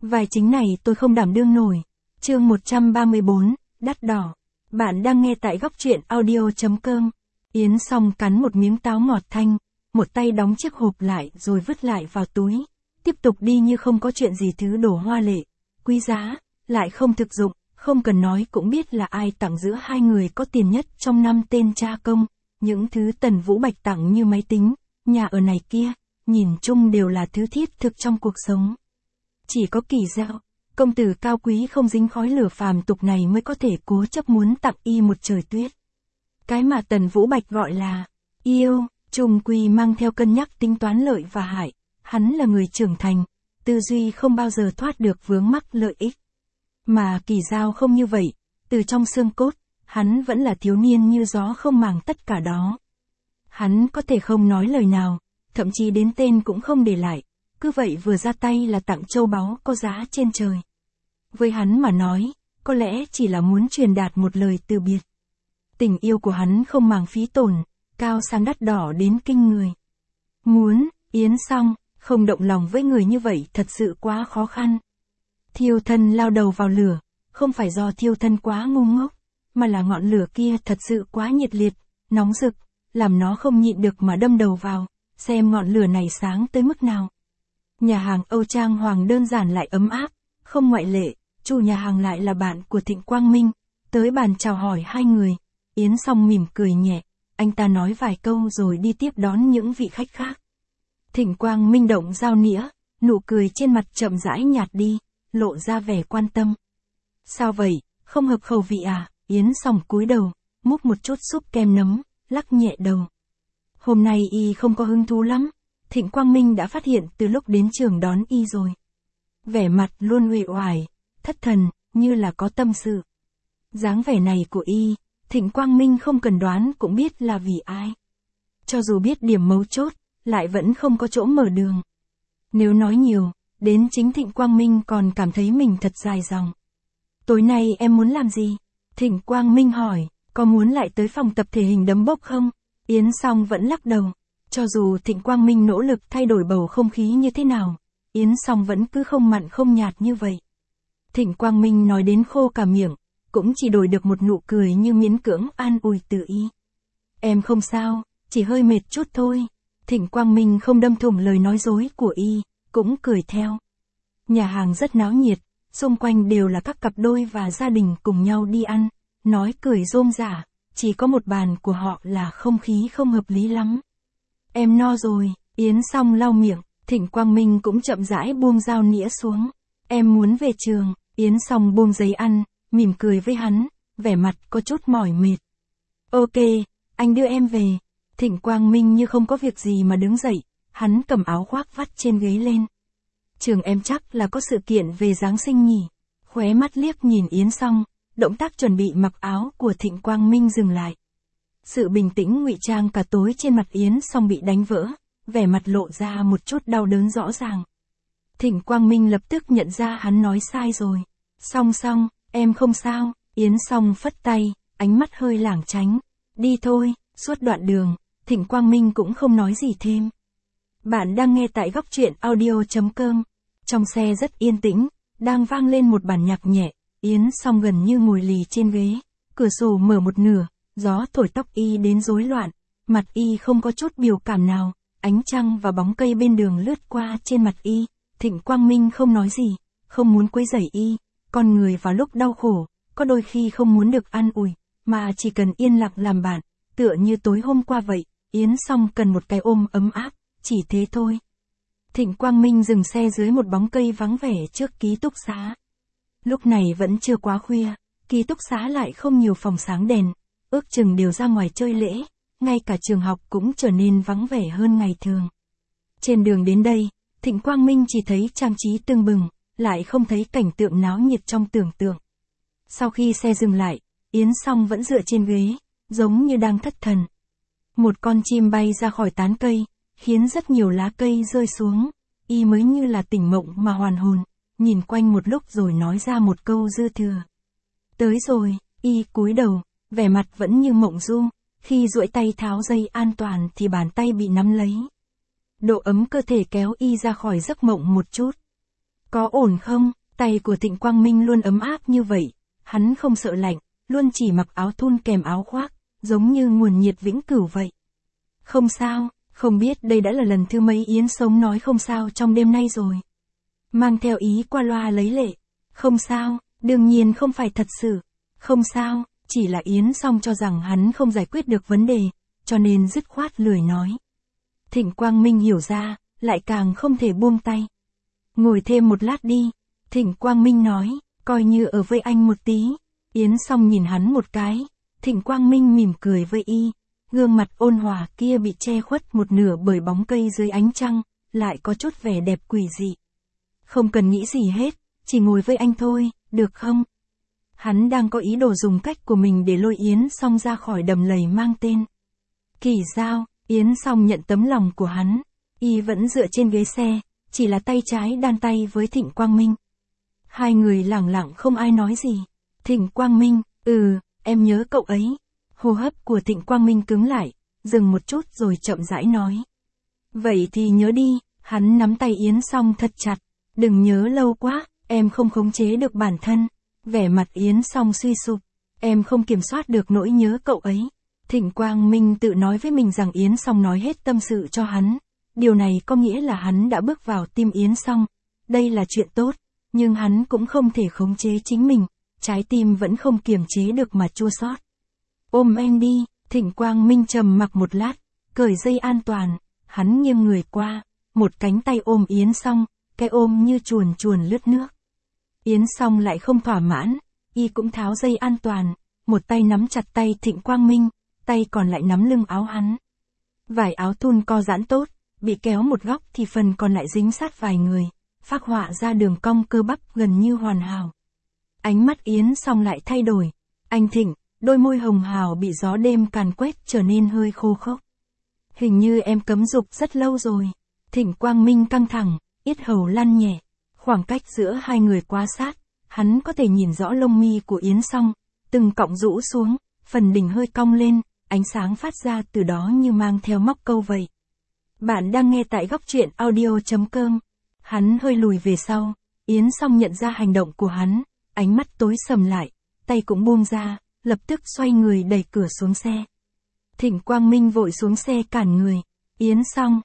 Vai chính này tôi không đảm đương nổi. Chương 134, đắt đỏ. Bạn đang nghe tại góc truyện audio.com. Yến Song cắn một miếng táo ngọt thanh, một tay đóng chiếc hộp lại rồi vứt lại vào túi, tiếp tục đi như không có chuyện gì. Thứ đồ hoa lệ, quý giá, lại không thực dụng, không cần nói cũng biết là ai tặng giữa hai người có tiền nhất trong năm tên cha công. Những thứ Tần Vũ Bạch tặng như máy tính, nhà ở này kia, nhìn chung đều là thứ thiết thực trong cuộc sống. Chỉ có Kỳ Dao, công tử cao quý không dính khói lửa phàm tục này mới có thể cố chấp muốn tặng y một trời tuyết. Cái mà Tần Vũ Bạch gọi là yêu, chung quy mang theo cân nhắc tính toán lợi và hại. Hắn là người trưởng thành, tư duy không bao giờ thoát được vướng mắc lợi ích. Mà Kỳ Dao không như vậy, từ trong xương cốt, hắn vẫn là thiếu niên như gió không màng tất cả đó. Hắn có thể không nói lời nào, thậm chí đến tên cũng không để lại, cứ vậy vừa ra tay là tặng châu báu có giá trên trời. Với hắn mà nói, có lẽ chỉ là muốn truyền đạt một lời từ biệt. Tình yêu của hắn không màng phí tổn, cao sang đắt đỏ đến kinh người. Muốn, Yến Song, không động lòng với người như vậy thật sự quá khó khăn. Thiêu thân lao đầu vào lửa, không phải do thiêu thân quá ngu ngốc, mà là ngọn lửa kia thật sự quá nhiệt liệt, nóng rực, làm nó không nhịn được mà đâm đầu vào, xem ngọn lửa này sáng tới mức nào. Nhà hàng Âu Trang Hoàng đơn giản lại ấm áp, không ngoại lệ, chủ nhà hàng lại là bạn của Thịnh Quang Minh, tới bàn chào hỏi hai người. Yến Song mỉm cười nhẹ, anh ta nói vài câu rồi đi tiếp đón những vị khách khác. Thịnh Quang Minh động dao nĩa, nụ cười trên mặt chậm rãi nhạt đi, lộ ra vẻ quan tâm. Sao vậy, không hợp khẩu vị à? Yến Song cúi đầu, múc một chút súp kem nấm, lắc nhẹ đầu. Hôm nay y không có hứng thú lắm, Thịnh Quang Minh đã phát hiện từ lúc đến trường đón y rồi. Vẻ mặt luôn uể oải, thất thần, như là có tâm sự. Dáng vẻ này của y, Thịnh Quang Minh không cần đoán cũng biết là vì ai. Cho dù biết điểm mấu chốt, lại vẫn không có chỗ mở đường. Nếu nói nhiều, đến chính Thịnh Quang Minh còn cảm thấy mình thật dài dòng. Tối nay em muốn làm gì? Thịnh Quang Minh hỏi, có muốn lại tới phòng tập thể hình đấm bốc không? Yến Song vẫn lắc đầu. Cho dù Thịnh Quang Minh nỗ lực thay đổi bầu không khí như thế nào, Yến Song vẫn cứ không mặn không nhạt như vậy. Thịnh Quang Minh nói đến khô cả miệng, cũng chỉ đổi được một nụ cười như miễn cưỡng an ủi từ y. Em không sao, chỉ hơi mệt chút thôi. Thịnh Quang Minh không đâm thủng lời nói dối của y, cũng cười theo. Nhà hàng rất náo nhiệt, xung quanh đều là các cặp đôi và gia đình cùng nhau đi ăn, nói cười rôm rả, chỉ có một bàn của họ là không khí không hợp lý lắm. Em no rồi, Yến Song lau miệng, Thịnh Quang Minh cũng chậm rãi buông dao nĩa xuống. Em muốn về trường, Yến Song buông giấy ăn, mỉm cười với hắn, vẻ mặt có chút mỏi mệt. Ok, anh đưa em về. Thịnh Quang Minh như không có việc gì mà đứng dậy, hắn cầm áo khoác vắt trên ghế lên. Trường em chắc là có sự kiện về Giáng sinh nhỉ? Khóe mắt liếc nhìn Yến Song, động tác chuẩn bị mặc áo của Thịnh Quang Minh dừng lại. Sự bình tĩnh ngụy trang cả tối trên mặt Yến Song bị đánh vỡ, vẻ mặt lộ ra một chút đau đớn rõ ràng. Thịnh Quang Minh lập tức nhận ra hắn nói sai rồi. Song, em không sao. Yến Song phất tay, ánh mắt hơi lảng tránh. Đi thôi. Suốt đoạn đường, Thịnh Quang Minh cũng không nói gì thêm. Bạn đang nghe tại góc truyện audio.com. Trong xe rất yên tĩnh, đang vang lên một bản nhạc nhẹ. Yến Song gần như ngồi lì trên ghế, cửa sổ mở một nửa, gió thổi tóc y đến rối loạn, mặt y không có chút biểu cảm nào, ánh trăng và bóng cây bên đường lướt qua trên mặt y. Thịnh Quang Minh không nói gì, không muốn quấy rầy y. Con người vào lúc đau khổ, có đôi khi không muốn được an ủi, mà chỉ cần yên lặng làm bạn, tựa như tối hôm qua vậy. Yến Song cần một cái ôm ấm áp, chỉ thế thôi. Thịnh Quang Minh dừng xe dưới một bóng cây vắng vẻ trước ký túc xá. Lúc này vẫn chưa quá khuya, ký túc xá lại không nhiều phòng sáng đèn, ước chừng đều ra ngoài chơi lễ, ngay cả trường học cũng trở nên vắng vẻ hơn ngày thường. Trên đường đến đây, Thịnh Quang Minh chỉ thấy trang trí tưng bừng, lại không thấy cảnh tượng náo nhiệt trong tưởng tượng. Sau khi xe dừng lại, Yến Song vẫn dựa trên ghế, giống như đang thất thần. Một con chim bay ra khỏi tán cây, khiến rất nhiều lá cây rơi xuống, y mới như là tỉnh mộng mà hoàn hồn, nhìn quanh một lúc rồi nói ra một câu dư thừa. Tới rồi, y cúi đầu, vẻ mặt vẫn như mộng du, khi duỗi tay tháo dây an toàn thì bàn tay bị nắm lấy. Độ ấm cơ thể kéo y ra khỏi giấc mộng một chút. Có ổn không? Tay của Thịnh Quang Minh luôn ấm áp như vậy, hắn không sợ lạnh, luôn chỉ mặc áo thun kèm áo khoác, giống như nguồn nhiệt vĩnh cửu vậy. Không sao, không biết đây đã là lần thứ mấy Yến Sống nói không sao trong đêm nay rồi. Mang theo ý qua loa lấy lệ. Không sao, đương nhiên không phải thật sự. Không sao, chỉ là Yến Song cho rằng hắn không giải quyết được vấn đề, cho nên dứt khoát lười nói. Thịnh Quang Minh hiểu ra, lại càng không thể buông tay. Ngồi thêm một lát đi, Thịnh Quang Minh nói, coi như ở với anh một tí. Yến Song nhìn hắn một cái, Thịnh Quang Minh mỉm cười với y, gương mặt ôn hòa kia bị che khuất một nửa bởi bóng cây dưới ánh trăng, lại có chút vẻ đẹp quỷ dị. Không cần nghĩ gì hết, chỉ ngồi với anh thôi, được không? Hắn đang có ý đồ dùng cách của mình để lôi Yến Song ra khỏi đầm lầy mang tên Kỳ Giao. Yến Song nhận tấm lòng của hắn, y vẫn dựa trên ghế xe, chỉ là tay trái đan tay với Thịnh Quang Minh. Hai người lẳng lặng không ai nói gì. Thịnh Quang Minh, em nhớ cậu ấy. Hô hấp của Thịnh Quang Minh cứng lại, dừng một chút rồi chậm rãi nói. Vậy thì nhớ đi, hắn nắm tay Yến Song thật chặt. Đừng nhớ lâu quá, em không khống chế được bản thân. Vẻ mặt Yến Song suy sụp, em không kiểm soát được nỗi nhớ cậu ấy. Thịnh Quang Minh tự nói với mình rằng Yến Song nói hết tâm sự cho hắn. Điều này có nghĩa là hắn đã bước vào tim Yến Song. Đây là chuyện tốt, nhưng hắn cũng không thể khống chế chính mình. Trái tim vẫn không kiềm chế được mà chua xót. Ôm em đi, Thịnh Quang Minh trầm mặc một lát, cởi dây an toàn, hắn nghiêng người qua, một cánh tay ôm Yến Song, cái ôm như chuồn chuồn lướt nước. Yến Song lại không thỏa mãn, y cũng tháo dây an toàn, một tay nắm chặt tay Thịnh Quang Minh, tay còn lại nắm lưng áo hắn. Vải áo thun co giãn tốt, bị kéo một góc thì phần còn lại dính sát vài người, phác họa ra đường cong cơ bắp gần như hoàn hảo. Ánh mắt Yến Song lại thay đổi. Anh Thịnh, đôi môi hồng hào bị gió đêm càn quét trở nên hơi khô khốc. Hình như em cấm dục rất lâu rồi. Thịnh Quang Minh căng thẳng, yết hầu lăn nhẹ. Khoảng cách giữa hai người quá sát, hắn có thể nhìn rõ lông mi của Yến Song, từng cọng rũ xuống, phần đỉnh hơi cong lên, ánh sáng phát ra từ đó như mang theo móc câu vậy. Bạn đang nghe tại góc truyện audio.com. Hắn hơi lùi về sau, Yến Song nhận ra hành động của hắn, ánh mắt tối sầm lại, tay cũng buông ra, lập tức xoay người đẩy cửa xuống xe. Thịnh Quang Minh vội xuống xe cản người. Yến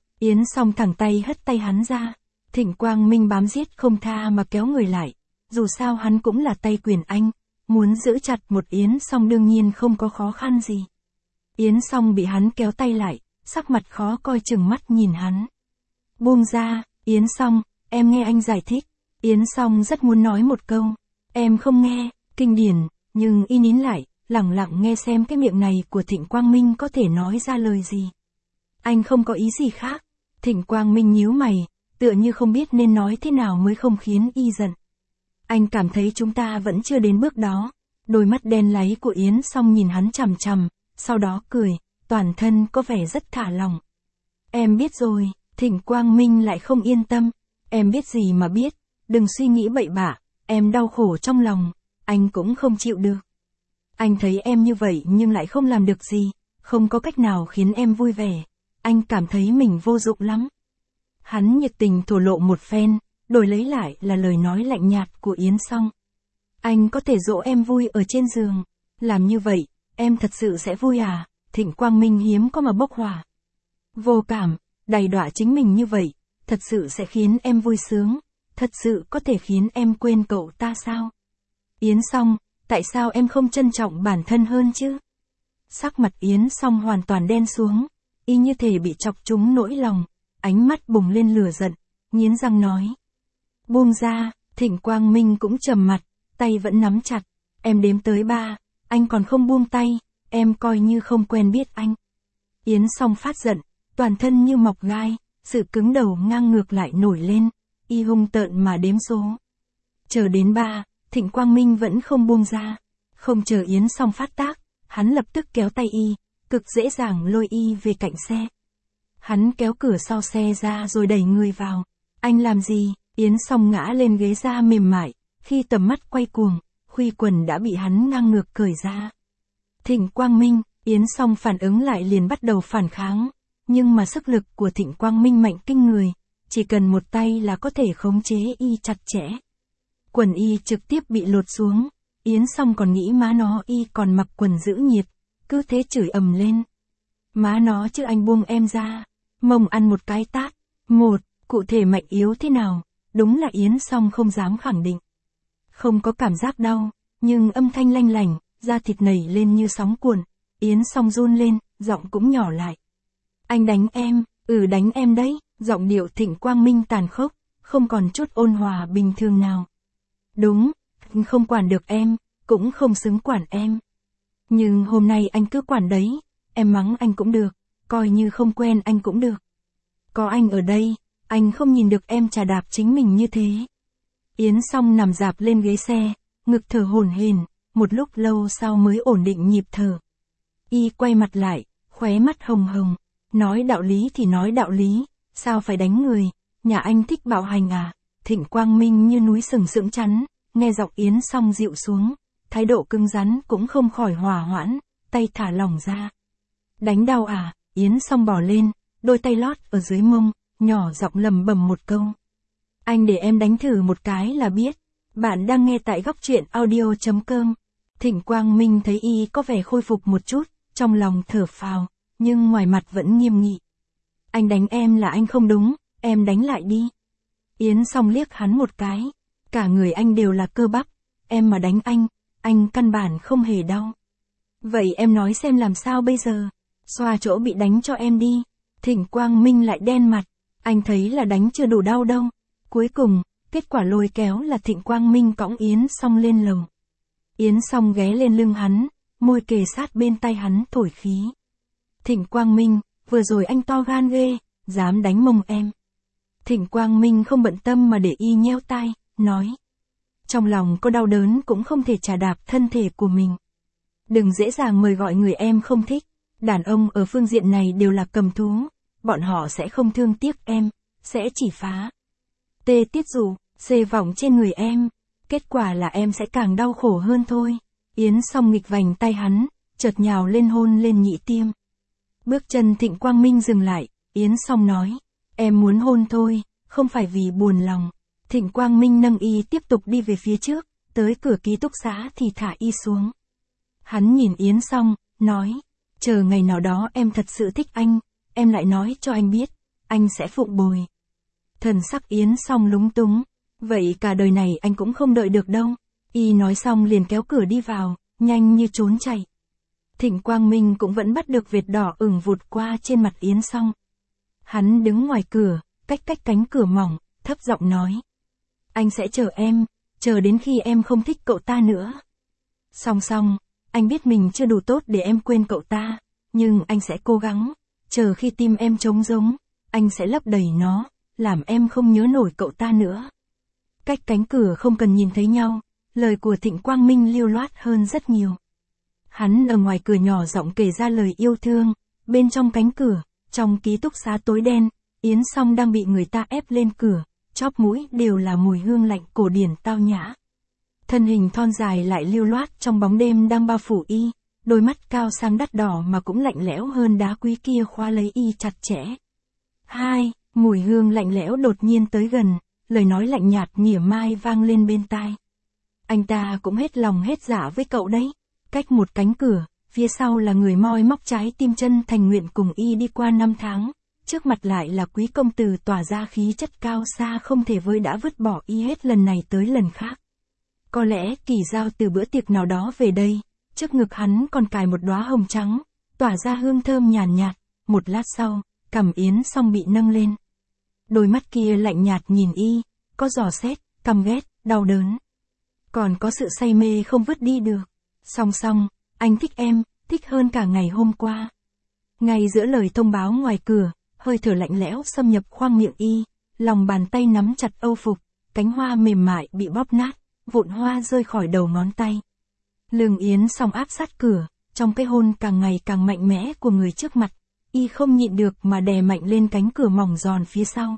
Song thẳng tay hất tay hắn ra. Thịnh Quang Minh bám giết không tha mà kéo người lại. Dù sao hắn cũng là tay quyền anh, muốn giữ chặt một Yến Song đương nhiên không có khó khăn gì. Yến Song bị hắn kéo tay lại, sắc mặt khó coi chừng mắt nhìn hắn. Buông ra, Yến Song, em nghe anh giải thích. Yến Song rất muốn nói một câu. Em không nghe, kinh điển, nhưng y nín lại, lẳng lặng nghe xem cái miệng này của Thịnh Quang Minh có thể nói ra lời gì. Anh không có ý gì khác. Thịnh Quang Minh nhíu mày, tựa như không biết nên nói thế nào mới không khiến y giận. Anh cảm thấy chúng ta vẫn chưa đến bước đó. Đôi mắt đen láy của Yến Song nhìn hắn chằm chằm, sau đó cười, toàn thân có vẻ rất thả lỏng. Em biết rồi. Thịnh Quang Minh lại không yên tâm. Em biết gì mà biết, đừng suy nghĩ bậy bạ, em đau khổ trong lòng, anh cũng không chịu được. Anh thấy em như vậy nhưng lại không làm được gì, không có cách nào khiến em vui vẻ, anh cảm thấy mình vô dụng lắm. Hắn nhiệt tình thổ lộ một phen, đổi lấy lại là lời nói lạnh nhạt của Yến Song. Anh có thể dỗ em vui ở trên giường, làm như vậy, em thật sự sẽ vui à? Thịnh Quang Minh hiếm có mà bốc hỏa. Vô cảm, đầy đọa chính mình như vậy, thật sự sẽ khiến em vui sướng, thật sự có thể khiến em quên cậu ta sao? Yến Song, tại sao em không trân trọng bản thân hơn chứ? Sắc mặt Yến Song hoàn toàn đen xuống, y như thể bị chọc trúng nỗi lòng, ánh mắt bùng lên lửa giận, nghiến răng nói. Buông ra, Thịnh Quang Minh cũng trầm mặt, tay vẫn nắm chặt, em đếm tới 3, anh còn không buông tay, em coi như không quen biết anh. Yến Song phát giận, toàn thân như mọc gai, sự cứng đầu ngang ngược lại nổi lên, y hung tợn mà đếm số. Chờ đến 3, Thịnh Quang Minh vẫn không buông ra, không chờ Yến Song phát tác, hắn lập tức kéo tay y, cực dễ dàng lôi y về cạnh xe. Hắn kéo cửa sau xe ra rồi đẩy người vào. Anh làm gì? Yến Song ngã lên ghế da mềm mại, khi tầm mắt quay cuồng, khuy quần đã bị hắn ngang ngược cởi ra. Thịnh Quang Minh, Yến Song phản ứng lại liền bắt đầu phản kháng, nhưng mà sức lực của Thịnh Quang Minh mạnh kinh người, chỉ cần một tay là có thể khống chế y chặt chẽ. Quần y trực tiếp bị lột xuống, Yến Song còn nghĩ má nó y còn mặc quần giữ nhiệt, cứ thế chửi ầm lên. Má nó chứ anh buông em ra, mông ăn một cái tát. Cụ thể mạnh yếu thế nào, đúng là Yến Song không dám khẳng định. Không có cảm giác đau, nhưng âm thanh lanh lảnh, da thịt nảy lên như sóng cuồn. Yến Song run lên, giọng cũng nhỏ lại. Anh đánh em, đánh em đấy, giọng điệu Thịnh Quang Minh tàn khốc, không còn chút ôn hòa bình thường nào. Đúng, không quản được em, cũng không xứng quản em. Nhưng hôm nay anh cứ quản đấy, em mắng anh cũng được, coi như không quen anh cũng được. Có anh ở đây, anh không nhìn được em chà đạp chính mình như thế. Yến Song nằm rạp lên ghế xe, ngực thở hổn hển, một lúc lâu sau mới ổn định nhịp thở. Y quay mặt lại, khóe mắt hồng hồng, nói đạo lý thì nói đạo lý, sao phải đánh người, nhà anh thích bạo hành à? Thịnh Quang Minh như núi sừng sững chắn, nghe giọng Yến Song dịu xuống, thái độ cứng rắn cũng không khỏi hòa hoãn, tay thả lỏng ra. Đánh đau à? Yến Song bỏ lên, đôi tay lót ở dưới mông, nhỏ giọng lầm bầm một câu. Anh để em đánh thử một cái là biết. Bạn đang nghe tại góc truyện audio.com. Thịnh Quang Minh thấy y có vẻ khôi phục một chút, trong lòng thở phào, nhưng ngoài mặt vẫn nghiêm nghị. Anh đánh em là anh không đúng, em đánh lại đi. Yến Song liếc hắn một cái, cả người anh đều là cơ bắp, em mà đánh anh căn bản không hề đau. Vậy em nói xem làm sao bây giờ, xoa chỗ bị đánh cho em đi. Thịnh Quang Minh lại đen mặt, anh thấy là đánh chưa đủ đau đâu. Cuối cùng, kết quả lôi kéo là Thịnh Quang Minh cõng Yến Song lên lầu. Yến Song ghé lên lưng hắn, môi kề sát bên tay hắn thổi khí. Thịnh Quang Minh, vừa rồi anh to gan ghê, dám đánh mông em. Thịnh Quang Minh không bận tâm mà để y nheo tai, nói. Trong lòng có đau đớn cũng không thể chà đạp thân thể của mình. Đừng dễ dàng mời gọi người em không thích, đàn ông ở phương diện này đều là cầm thú, bọn họ sẽ không thương tiếc em, sẽ chỉ phá. Tê tiết rủ, xê vòng trên người em, kết quả là em sẽ càng đau khổ hơn thôi. Yến Song nghịch vành tay hắn, chợt nhào lên hôn lên nhị tiêm. Bước chân Thịnh Quang Minh dừng lại, Yến Song nói, em muốn hôn thôi, không phải vì buồn lòng. Thịnh Quang Minh nâng y tiếp tục đi về phía trước, tới cửa ký túc xá thì thả y xuống. Hắn nhìn Yến Song, nói, chờ ngày nào đó em thật sự thích anh, em lại nói cho anh biết, anh sẽ phụng bồi. Thần sắc Yến Song lúng túng, vậy cả đời này anh cũng không đợi được đâu. Y nói xong liền kéo cửa đi vào, nhanh như trốn chạy. Thịnh Quang Minh cũng vẫn bắt được vệt đỏ ửng vụt qua trên mặt Yến Song. Hắn đứng ngoài cửa, cách cánh cửa mỏng, thấp giọng nói. Anh sẽ chờ em, chờ đến khi em không thích cậu ta nữa. Song, anh biết mình chưa đủ tốt để em quên cậu ta, nhưng anh sẽ cố gắng, chờ khi tim em trống rỗng, anh sẽ lấp đầy nó, làm em không nhớ nổi cậu ta nữa. Cách cánh cửa không cần nhìn thấy nhau, lời của Thịnh Quang Minh lưu loát hơn rất nhiều. Hắn ở ngoài cửa nhỏ giọng kể ra lời yêu thương, bên trong cánh cửa, trong ký túc xá tối đen, Yến Song đang bị người ta ép lên cửa, chóp mũi đều là mùi hương lạnh cổ điển tao nhã. Thân hình thon dài lại lưu loát trong bóng đêm đang bao phủ y, đôi mắt cao sang đắt đỏ mà cũng lạnh lẽo hơn đá quý kia khóa lấy y chặt chẽ. Mùi hương lạnh lẽo đột nhiên tới gần, lời nói lạnh nhạt mỉa mai vang lên bên tai. Anh ta cũng hết lòng hết dạ với cậu đấy. Cách một cánh cửa, phía sau là người moi móc trái tim chân thành nguyện cùng y đi qua năm tháng, trước mặt lại là quý công tử tỏa ra khí chất cao xa không thể vơi đã vứt bỏ y hết lần này tới lần khác. Có lẽ Kỳ Giao từ bữa tiệc nào đó về đây, trước ngực hắn còn cài một đóa hồng trắng, tỏa ra hương thơm nhàn nhạt, một lát sau, cằm Yến Song bị nâng lên. Đôi mắt kia lạnh nhạt nhìn y, có dò xét, căm ghét, đau đớn. Còn có sự say mê không vứt đi được. Song, anh thích em, thích hơn cả ngày hôm qua. Ngay giữa lời thông báo ngoài cửa, hơi thở lạnh lẽo xâm nhập khoang miệng y, lòng bàn tay nắm chặt âu phục, cánh hoa mềm mại bị bóp nát, vụn hoa rơi khỏi đầu ngón tay. Lưng Yến Song áp sát cửa, trong cái hôn càng ngày càng mạnh mẽ của người trước mặt, y không nhịn được mà đè mạnh lên cánh cửa mỏng giòn phía sau.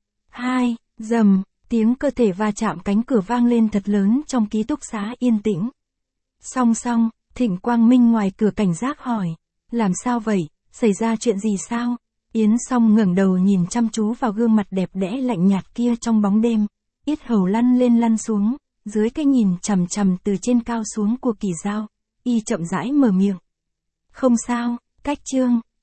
Dầm, tiếng cơ thể va chạm cánh cửa vang lên thật lớn trong ký túc xá yên tĩnh. Song, Thịnh Quang Minh ngoài cửa cảnh giác hỏi, làm sao vậy, xảy ra chuyện gì sao? Yến Song ngẩng đầu nhìn chăm chú vào gương mặt đẹp đẽ lạnh nhạt kia trong bóng đêm, yết hầu lăn lên lăn xuống, dưới cái nhìn chằm chằm từ trên cao xuống của Kỳ Dao, y chậm rãi mở miệng. Không sao, Cách Trương,